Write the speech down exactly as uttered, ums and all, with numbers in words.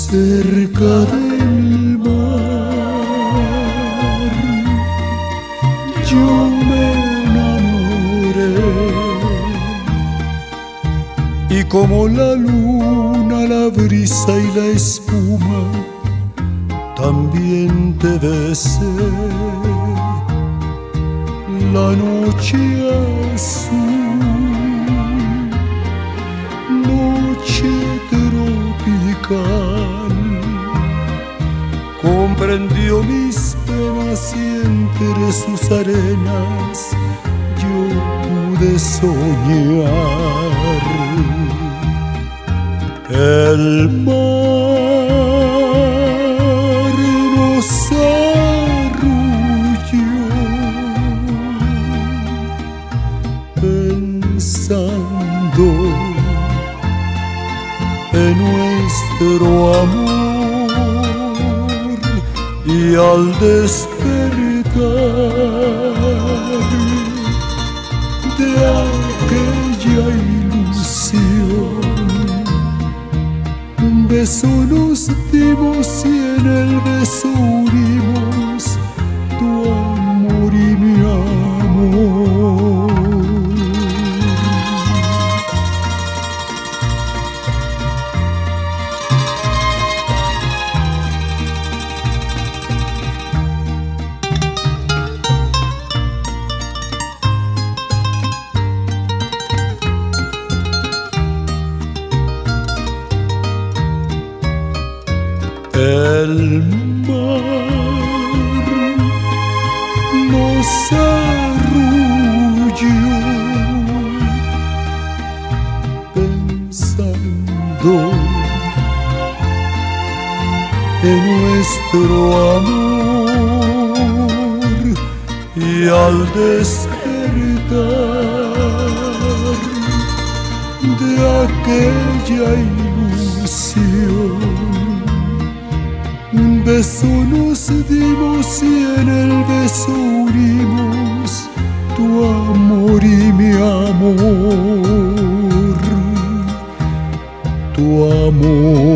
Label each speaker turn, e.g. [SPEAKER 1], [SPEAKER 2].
[SPEAKER 1] cerca del mar, yo me enamoré. Y como la luna, la brisa y la espuma, también te besé. La noche azul, noche tropical, comprendió mis penas y entre sus arenas yo pude soñar. El mar nos arrulló, pensando en nuestro amor, y al despertar de aquella ilusión, un beso nos dimos y en el beso unimos tu amor y mi amor. El mar nos arrulló, pensando en nuestro amor, y al despertar de aquella ilusión, un beso nos dimos y en el beso unimos tu amor y mi amor, tu amor.